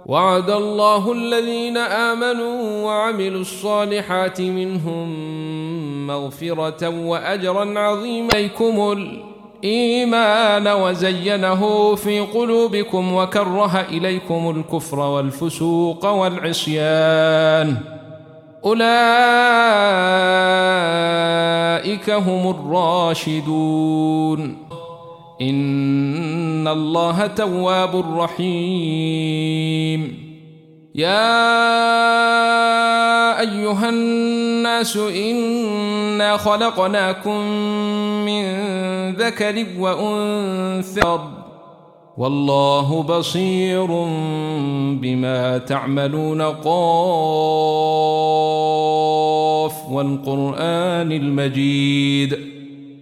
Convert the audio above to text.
وعد الله الذين آمنوا وعملوا الصالحات منهم مغفرة وأجرا عظيما. عليكم الإيمان وزينه في قلوبكم وكره إليكم الكفر والفسوق والعصيان أولئك هم الراشدون. إن الله تواب رحيم. يا أيها الناس إنا خلقناكم من ذكر وأنثى والله بصير بما تعملون. قاف والقرآن المجيد.